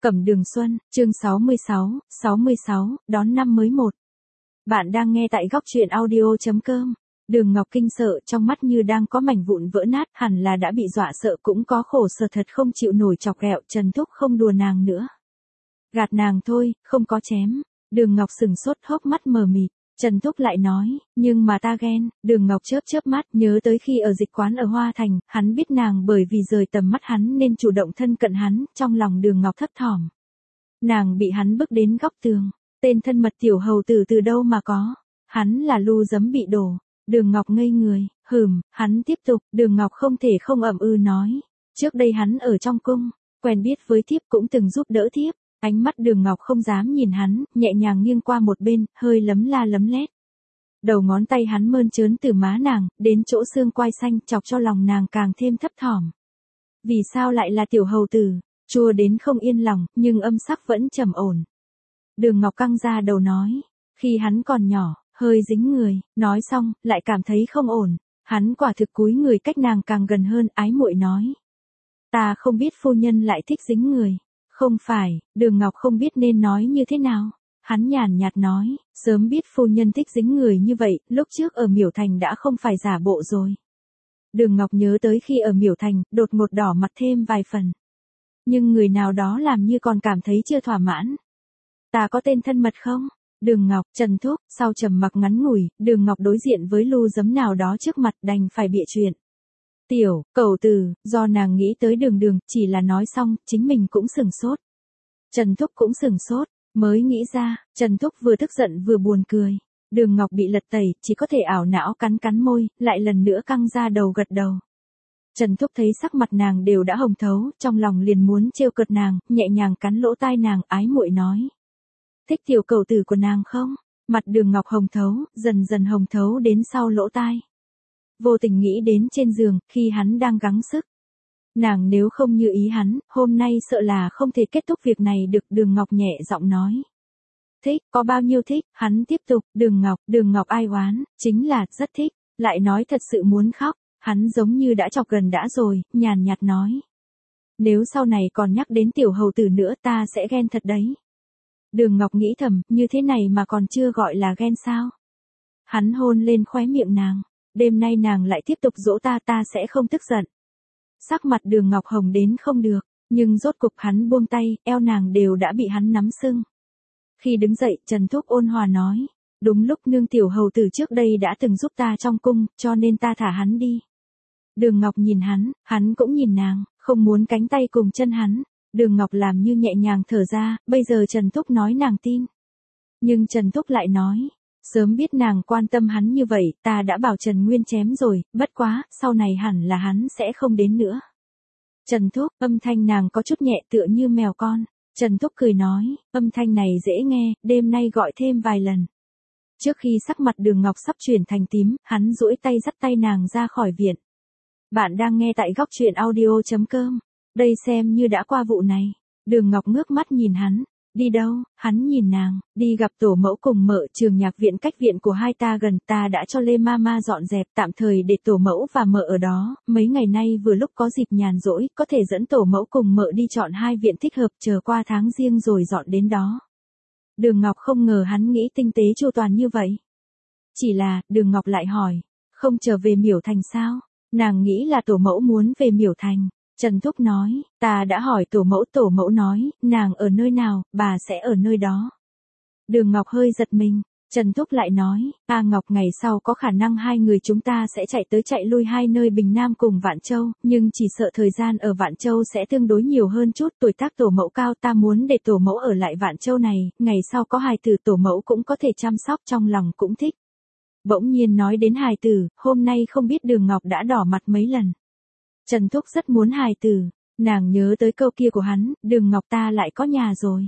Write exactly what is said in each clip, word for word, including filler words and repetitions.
Cẩm Đường Xuân, chương sáu mươi sáu, sáu mươi sáu, đón năm mới một. Bạn đang nghe tại góc truyện audio.com. Đường Ngọc kinh sợ, trong mắt như đang có mảnh vụn vỡ nát, hẳn là đã bị dọa sợ, cũng có khổ sở thật không chịu nổi chọc ghẹo. Trần Thúc không đùa nàng nữa. Gạt nàng thôi, không có chém. Đường Ngọc sừng sốt, hốc mắt mờ mịt. Trần Thúc lại nói, nhưng mà ta ghen. Đường Ngọc chớp chớp mắt, nhớ tới khi ở dịch quán ở Hoa Thành, hắn biết nàng bởi vì rời tầm mắt hắn nên chủ động thân cận hắn, trong lòng Đường Ngọc thấp thỏm. Nàng bị hắn bức đến góc tường, tên thân mật tiểu hầu tử từ đâu mà có, hắn là lu giấm bị đổ. Đường Ngọc ngây người, hừm, hắn tiếp tục, Đường Ngọc không thể không ậm ừ nói, trước đây hắn ở trong cung, quen biết với thiếp cũng từng giúp đỡ thiếp. Ánh mắt Đường Ngọc không dám nhìn hắn, nhẹ nhàng nghiêng qua một bên, hơi lấm la lấm lét. Đầu ngón tay hắn mơn trớn từ má nàng, đến chỗ xương quai xanh, chọc cho lòng nàng càng thêm thấp thỏm. Vì sao lại là tiểu hầu tử? Chua đến không yên lòng, nhưng âm sắc vẫn trầm ổn. Đường Ngọc căng ra đầu nói, khi hắn còn nhỏ, hơi dính người, nói xong, lại cảm thấy không ổn. Hắn quả thực cúi người cách nàng càng gần hơn, ái muội nói. Ta không biết phu nhân lại thích dính người. Không phải, Đường Ngọc không biết nên nói như thế nào. Hắn nhàn nhạt nói, sớm biết phu nhân thích dính người như vậy, lúc trước ở Miểu Thành đã không phải giả bộ rồi. Đường Ngọc nhớ tới khi ở Miểu Thành, đột ngột đỏ mặt thêm vài phần. Nhưng người nào đó làm như còn cảm thấy chưa thỏa mãn. Ta có tên thân mật không? Đường Ngọc, Trần Thúc, sau trầm mặc ngắn ngủi, Đường Ngọc đối diện với lu giấm nào đó trước mặt đành phải bịa chuyện. Tiểu, cẩu từ, do nàng nghĩ tới Đường Đường, chỉ là nói xong, chính mình cũng sừng sốt. Trần Thúc cũng sừng sốt, mới nghĩ ra, Trần Thúc vừa tức giận vừa buồn cười. Đường Ngọc bị lật tẩy, chỉ có thể ảo não cắn cắn môi, lại lần nữa căng ra đầu gật đầu. Trần Thúc thấy sắc mặt nàng đều đã hồng thấu, trong lòng liền muốn trêu cợt nàng, nhẹ nhàng cắn lỗ tai nàng, ái muội nói. Thích tiểu cẩu tử của nàng không? Mặt Đường Ngọc hồng thấu, dần dần hồng thấu đến sau lỗ tai. Vô tình nghĩ đến trên giường, khi hắn đang gắng sức. Nàng nếu không như ý hắn, hôm nay sợ là không thể kết thúc việc này được. Đường Ngọc nhẹ giọng nói. Thích, có bao nhiêu thích, hắn tiếp tục, Đường Ngọc, Đường Ngọc ai oán, chính là, rất thích, lại nói thật sự muốn khóc, hắn giống như đã chọc gần đã rồi, nhàn nhạt nói. Nếu sau này còn nhắc đến tiểu hầu tử nữa ta sẽ ghen thật đấy. Đường Ngọc nghĩ thầm, như thế này mà còn chưa gọi là ghen sao? Hắn hôn lên khóe miệng nàng. Đêm nay nàng lại tiếp tục dỗ ta, ta sẽ không tức giận. Sắc mặt Đường Ngọc hồng đến không được, nhưng rốt cục hắn buông tay, eo nàng đều đã bị hắn nắm sưng. Khi đứng dậy, Trần Thúc ôn hòa nói, đúng lúc nương tiểu hầu tử trước đây đã từng giúp ta trong cung, cho nên ta thả hắn đi. Đường Ngọc nhìn hắn, hắn cũng nhìn nàng, không muốn cánh tay cùng chân hắn. Đường Ngọc làm như nhẹ nhàng thở ra, bây giờ Trần Thúc nói nàng tin. Nhưng Trần Thúc lại nói. Sớm biết nàng quan tâm hắn như vậy, ta đã bảo Trần Nguyên chém rồi, bất quá, sau này hẳn là hắn sẽ không đến nữa. Trần Thúc, âm thanh nàng có chút nhẹ tựa như mèo con. Trần Thúc cười nói, âm thanh này dễ nghe, đêm nay gọi thêm vài lần. Trước khi sắc mặt Đường Ngọc sắp chuyển thành tím, hắn duỗi tay dắt tay nàng ra khỏi viện. Bạn đang nghe tại góc truyện audio.com. Đây xem như đã qua vụ này. Đường Ngọc ngước mắt nhìn hắn. Đi đâu? Hắn nhìn nàng, đi gặp tổ mẫu cùng mợ. Trường nhạc viện cách viện của hai ta gần, ta đã cho Lê Mama dọn dẹp tạm thời để tổ mẫu và mợ ở đó, mấy ngày nay vừa lúc có dịp nhàn rỗi, có thể dẫn tổ mẫu cùng mợ đi chọn hai viện thích hợp, chờ qua tháng riêng rồi dọn đến đó. Đường Ngọc không ngờ hắn nghĩ tinh tế chu toàn như vậy. Chỉ là, Đường Ngọc lại hỏi, không trở về Miểu Thành sao? Nàng nghĩ là tổ mẫu muốn về Miểu Thành. Trần Thúc nói, ta đã hỏi tổ mẫu, tổ mẫu nói, nàng ở nơi nào, bà sẽ ở nơi đó. Đường Ngọc hơi giật mình, Trần Thúc lại nói, ta Ngọc ngày sau có khả năng hai người chúng ta sẽ chạy tới chạy lui hai nơi Bình Nam cùng Vạn Châu, nhưng chỉ sợ thời gian ở Vạn Châu sẽ tương đối nhiều hơn chút, tuổi tác tổ mẫu cao, ta muốn để tổ mẫu ở lại Vạn Châu này, ngày sau có hài tử tổ mẫu cũng có thể chăm sóc, trong lòng cũng thích. Bỗng nhiên nói đến hài tử, hôm nay không biết Đường Ngọc đã đỏ mặt mấy lần. Trần Thúc rất muốn hài tử, nàng nhớ tới câu kia của hắn, Đường Ngọc ta lại có nhà rồi.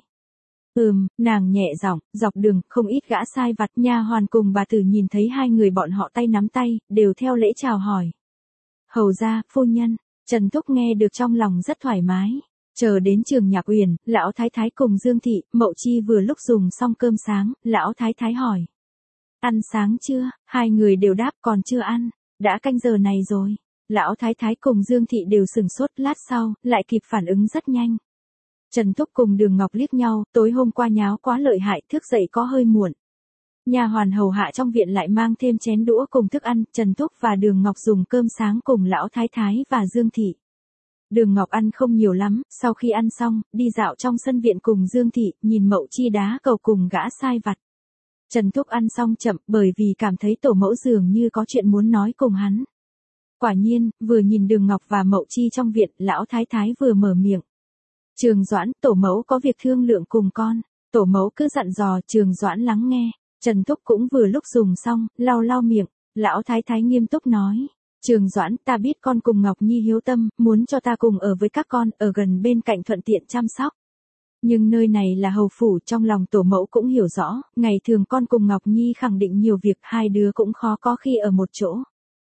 Ừm, nàng nhẹ giọng, dọc đường, không ít gã sai vặt, nha hoàn cùng bà tử nhìn thấy hai người bọn họ tay nắm tay, đều theo lễ chào hỏi. Hầu gia, phu nhân, Trần Thúc nghe được trong lòng rất thoải mái. Chờ đến Trường Nhạc Uyển, lão thái thái cùng Dương thị, Mậu Chi vừa lúc dùng xong cơm sáng, lão thái thái hỏi. Ăn sáng chưa? Hai người đều đáp còn chưa ăn, đã canh giờ này rồi. Lão thái thái cùng Dương thị đều sừng sốt, lát sau, lại kịp phản ứng rất nhanh. Trần Thúc cùng Đường Ngọc liếc nhau, tối hôm qua nháo quá lợi hại, thức dậy có hơi muộn. Nhà hoàn hầu hạ trong viện lại mang thêm chén đũa cùng thức ăn, Trần Thúc và Đường Ngọc dùng cơm sáng cùng lão thái thái và Dương Thị. Đường Ngọc ăn không nhiều lắm, sau khi ăn xong, đi dạo trong sân viện cùng Dương Thị, nhìn Mậu Chi đá cầu cùng gã sai vặt. Trần Thúc ăn xong chậm bởi vì cảm thấy tổ mẫu dường như có chuyện muốn nói cùng hắn. Quả nhiên, vừa nhìn Đường Ngọc và Mậu Chi trong viện, lão thái thái vừa mở miệng. Trường Doãn, tổ mẫu có việc thương lượng cùng con. Tổ mẫu cứ dặn dò, Trường Doãn lắng nghe. Trần Thúc cũng vừa lúc dùng xong, lau lau miệng. Lão thái thái nghiêm túc nói. Trường Doãn, ta biết con cùng Ngọc Nhi hiếu tâm, muốn cho ta cùng ở với các con, ở gần bên cạnh thuận tiện chăm sóc. Nhưng nơi này là hầu phủ, trong lòng tổ mẫu cũng hiểu rõ, ngày thường con cùng Ngọc Nhi khẳng định nhiều việc, hai đứa cũng khó có khi ở một chỗ.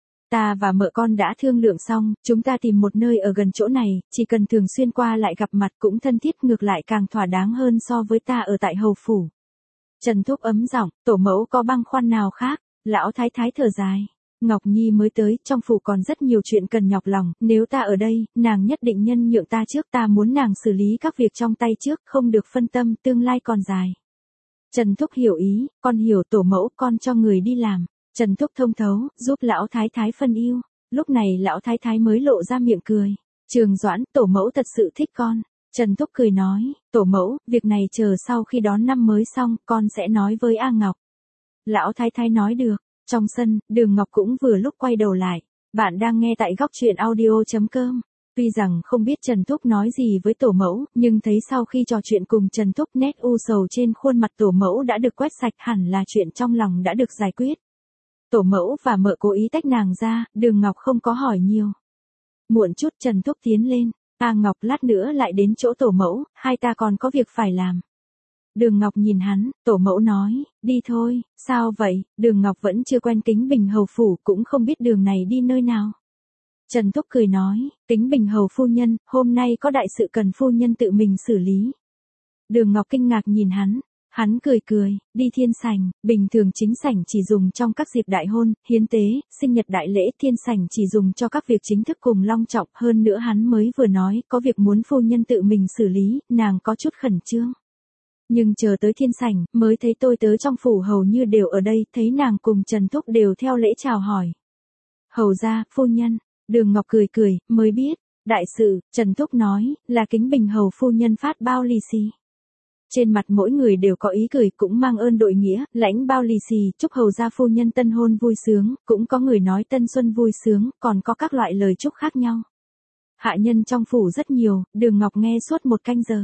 Ta và mợ con đã thương lượng xong, chúng ta tìm một nơi ở gần chỗ này, chỉ cần thường xuyên qua lại gặp mặt cũng thân thiết, ngược lại càng thỏa đáng hơn so với ta ở tại hầu phủ. Trần Thúc ấm giọng, tổ mẫu có băn khoăn nào khác? Lão thái thái thở dài. Ngọc Nhi mới tới, trong phủ còn rất nhiều chuyện cần nhọc lòng, nếu ta ở đây, nàng nhất định nhân nhượng ta trước, ta muốn nàng xử lý các việc trong tay trước, không được phân tâm, tương lai còn dài. Trần Thúc hiểu ý, con hiểu tổ mẫu, con cho người đi làm. Trần Thúc thông thấu, giúp lão thái thái phân ưu. Lúc này lão thái thái mới lộ ra miệng cười. Trường Doãn, tổ mẫu thật sự thích con. Trần Thúc cười nói, tổ mẫu, việc này chờ sau khi đón năm mới xong, con sẽ nói với A Ngọc. Lão thái thái nói được. Trong sân, Đường Ngọc cũng vừa lúc quay đầu lại. Bạn đang nghe tại góc truyện audio chấm com. Tuy rằng không biết Trần Thúc nói gì với tổ mẫu, nhưng thấy sau khi trò chuyện cùng Trần Thúc, nét u sầu trên khuôn mặt tổ mẫu đã được quét sạch, hẳn là chuyện trong lòng đã được giải quyết. Tổ mẫu và mợ cố ý tách nàng ra, Đường Ngọc không có hỏi nhiều. Muộn chút Trần Thúc tiến lên. A Ngọc, lát nữa lại đến chỗ tổ mẫu, hai ta còn có việc phải làm. Đường Ngọc nhìn hắn, tổ mẫu nói, đi thôi. Sao vậy? Đường Ngọc vẫn chưa quen Kính Bình hầu phủ, cũng không biết đường này đi nơi nào. Trần Thúc cười nói, Kính Bình hầu phu nhân, hôm nay có đại sự cần phu nhân tự mình xử lý. Đường Ngọc kinh ngạc nhìn hắn. Hắn cười cười, đi thiên sảnh, bình thường chính sảnh chỉ dùng trong các dịp đại hôn, hiến tế, sinh nhật đại lễ, thiên sảnh chỉ dùng cho các việc chính thức cùng long trọng, hơn nữa hắn mới vừa nói, có việc muốn phu nhân tự mình xử lý, nàng có chút khẩn trương. Nhưng chờ tới thiên sảnh, mới thấy tôi tớ trong phủ hầu như đều ở đây, thấy nàng cùng Trần Thúc đều theo lễ chào hỏi. Hầu ra, phu nhân, Đường Ngọc cười cười, mới biết, đại sự, Trần Thúc nói, là Kính Bình hầu phu nhân phát bao lì xì. Trên mặt mỗi người đều có ý cười, cũng mang ơn đội nghĩa, lãnh bao lì xì, chúc hầu gia phu nhân tân hôn vui sướng, cũng có người nói tân xuân vui sướng, còn có các loại lời chúc khác nhau. Hạ nhân trong phủ rất nhiều, Đường Ngọc nghe suốt một canh giờ.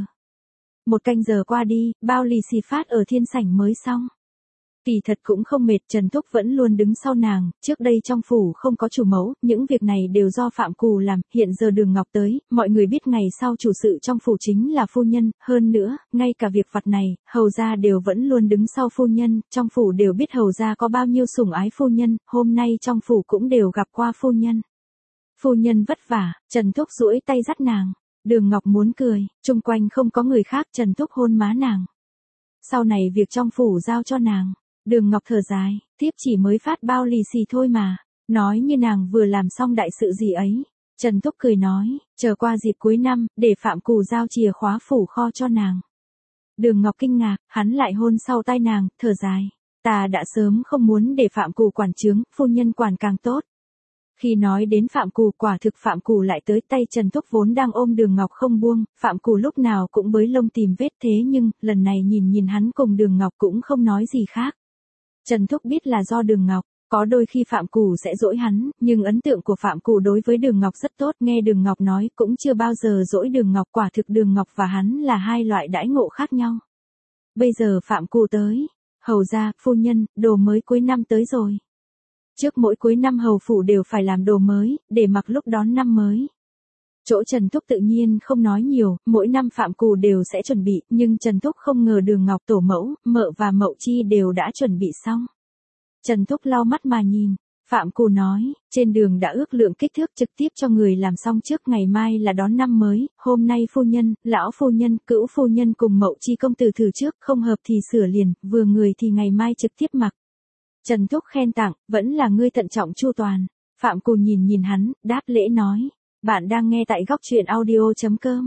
Một canh giờ qua đi, bao lì xì phát ở thiên sảnh mới xong. Kỳ thật cũng không mệt, Trần Thúc vẫn luôn đứng sau nàng, trước đây trong phủ không có chủ mẫu, những việc này đều do Phạm Cù làm, hiện giờ Đường Ngọc tới, mọi người biết ngày sau chủ sự trong phủ chính là phu nhân, hơn nữa, ngay cả việc vặt này, hầu gia đều vẫn luôn đứng sau phu nhân, trong phủ đều biết hầu gia có bao nhiêu sủng ái phu nhân, hôm nay trong phủ cũng đều gặp qua phu nhân. Phu nhân vất vả, Trần Thúc duỗi tay dắt nàng. Đường Ngọc muốn cười, chung quanh không có người khác, Trần Thúc hôn má nàng. Sau này việc trong phủ giao cho nàng. Đường Ngọc thở dài, tiếp chỉ mới phát bao lì xì thôi mà, nói như nàng vừa làm xong đại sự gì ấy. Trần Thúc cười nói, chờ qua dịp cuối năm, để Phạm Cù giao chìa khóa phủ kho cho nàng. Đường Ngọc kinh ngạc, hắn lại hôn sau tai nàng, thở dài. Ta đã sớm không muốn để Phạm Cù quản chướng, phu nhân quản càng tốt. Khi nói đến Phạm Cù, quả thực Phạm Cù lại tới, tay Trần Thúc vốn đang ôm Đường Ngọc không buông, Phạm Cù lúc nào cũng bới lông tìm vết, thế nhưng, lần này nhìn nhìn hắn cùng Đường Ngọc cũng không nói gì khác. Trần Thúc biết là do Đường Ngọc, có đôi khi Phạm Cù sẽ dỗi hắn, nhưng ấn tượng của Phạm Cù đối với Đường Ngọc rất tốt, nghe Đường Ngọc nói cũng chưa bao giờ dỗi Đường Ngọc, quả thực Đường Ngọc và hắn là hai loại đãi ngộ khác nhau. Bây giờ Phạm Cù tới, hầu ra, phu nhân, đồ mới cuối năm tới rồi. Trước mỗi cuối năm hầu phủ đều phải làm đồ mới, để mặc lúc đón năm mới. Chỗ Trần Thúc tự nhiên không nói nhiều, mỗi năm Phạm Cù đều sẽ chuẩn bị, nhưng Trần Thúc không ngờ Đường Ngọc tổ mẫu, mợ và Mậu Chi đều đã chuẩn bị xong. Trần Thúc lau mắt mà nhìn, Phạm Cù nói, trên đường đã ước lượng kích thước trực tiếp cho người làm xong trước, ngày mai là đón năm mới, hôm nay phu nhân, lão phu nhân, cữu phu nhân cùng Mậu Chi công tử thử trước, không hợp thì sửa liền, vừa người thì ngày mai trực tiếp mặc. Trần Thúc khen tặng, vẫn là ngươi thận trọng chu toàn. Phạm Cù nhìn nhìn hắn, đáp lễ nói, bạn đang nghe tại góc truyện audio chấm com.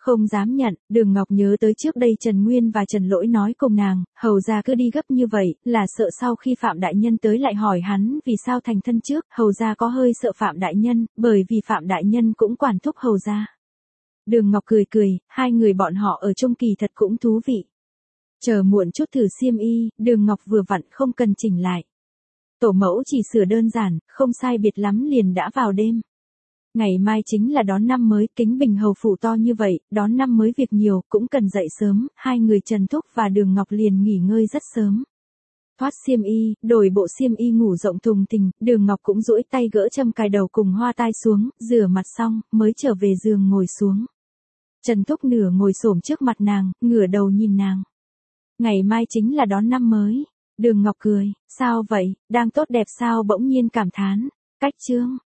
Không dám nhận, Đường Ngọc nhớ tới trước đây Trần Nguyên và Trần Lỗi nói cùng nàng, hầu ra cứ đi gấp như vậy, là sợ sau khi Phạm Đại Nhân tới lại hỏi hắn vì sao thành thân trước, hầu ra có hơi sợ Phạm Đại Nhân, bởi vì Phạm Đại Nhân cũng quản thúc hầu ra. Đường Ngọc cười cười, hai người bọn họ ở chung kỳ thật cũng thú vị. Chờ muộn chút thử xiêm y, Đường Ngọc vừa vặn không cần chỉnh lại. Tổ mẫu chỉ sửa đơn giản, không sai biệt lắm liền đã vào đêm. Ngày mai chính là đón năm mới, Kính Bình hầu phủ to như vậy, đón năm mới việc nhiều, cũng cần dậy sớm, hai người Trần Thúc và Đường Ngọc liền nghỉ ngơi rất sớm. Thoát xiêm y, đổi bộ xiêm y ngủ rộng thùng thình, Đường Ngọc cũng duỗi tay gỡ châm cài đầu cùng hoa tai xuống, rửa mặt xong, mới trở về giường ngồi xuống. Trần Thúc nửa ngồi xổm trước mặt nàng, ngửa đầu nhìn nàng. Ngày mai chính là đón năm mới. Đường Ngọc cười, sao vậy, đang tốt đẹp sao bỗng nhiên cảm thán. Cách chương.